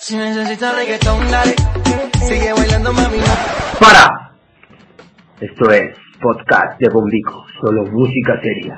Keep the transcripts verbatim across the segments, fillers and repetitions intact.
Si necesitas reggaetón, dale. Sigue bailando, mami. ¡Para! Esto es Podcast de Bombico, solo música seria.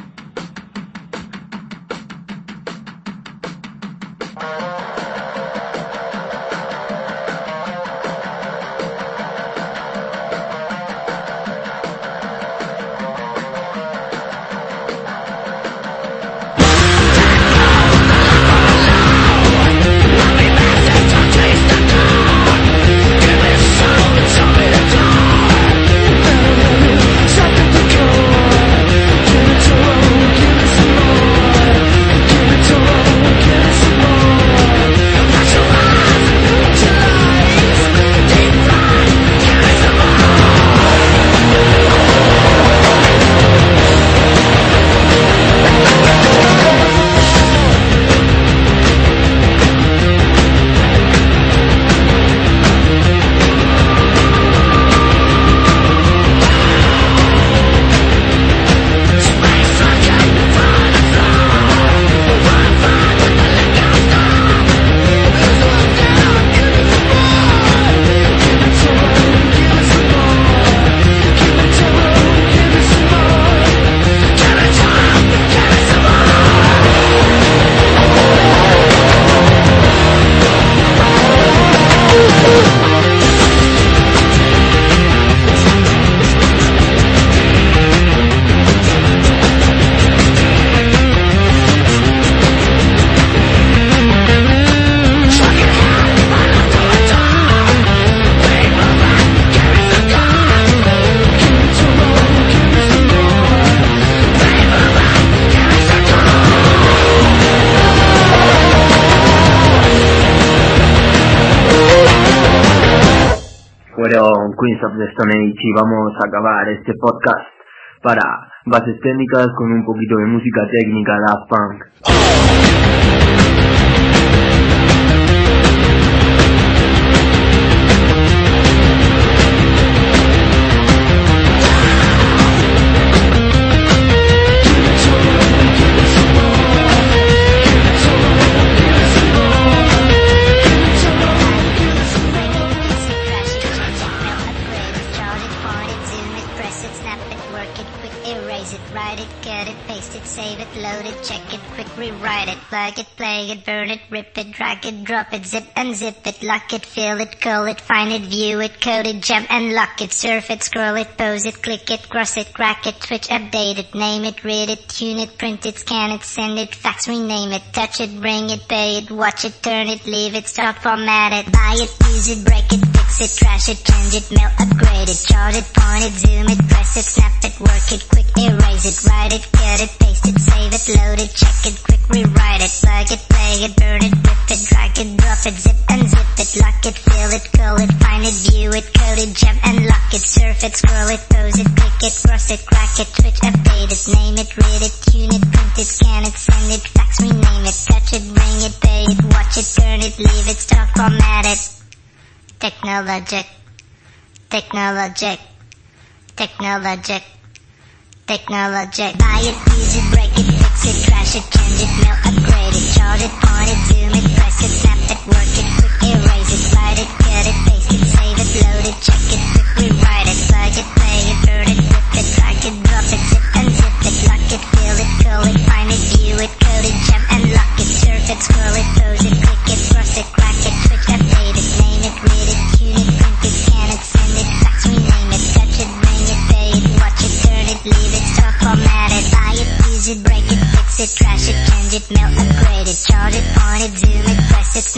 Fueron Queens of the Stone Age y vamos a acabar este podcast para bases técnicas con un poquito de música técnica Daft Punk. Plug it, play it, burn it, rip it, drag it, drop it, zip and zip it, lock it, fill it, curl it, find it, view it, code it, jump and lock it, surf it, scroll it, pose it, click it, cross it, crack it, switch, update it, name it, read it, tune it, print it, scan it, send it, fax, rename it, touch it, bring it, pay it, watch it, turn it, leave it, stock, format it, buy it, use it, break it, fix it, trash it, change it, mail, upgrade it, chart it, point it, zoom it, press it, snap it, work it, quick, erase it, write it, cut it, paste it, save it, load it, check it, quick, rewrite it, plug it, play it, burn it, rip it, drag it, drop it, zip and zip it, lock it, fill it, curl it, find it, view it, code it, jump and lock it, surf it, scroll it, pose it, click it, cross it, crack it, switch, update it, name it, read it, tune it, print it, scan it, send it, fax, rename it, touch it, bring it, pay it, watch it, turn it, leave it, stock, format it. Technologic, technologic, technologic, technologic. Buy it, use it, break it, fix it, trash it, change it, mail, upgrade it, chart it, point it, zoom it, press it, snap it, work it, quick, erase it, write it, cut it, paste it, save it, load it, check it, quick, rewrite it, plug it, play it, burn it, rip it, drag it, drop it, zip and zip it, lock it, fill it, curl it, find it, view it, code it, jump and lock it, surf it, scroll it, pose it, click it, cross it, crack it, switch, update it, name it, read it, tune it, print it, scan it, send it, fax, rename it, touch it, bring it, pay it, watch it, turn it, leave it, stock, format it, buy it, use it, break it, fix it, trash it, change it, mail, upgrade it, chart it, point it, zoom it, press it,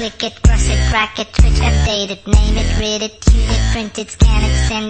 click it, cross it, crack it, twitch, update it, name it, read it, tune it, print it, scan it, send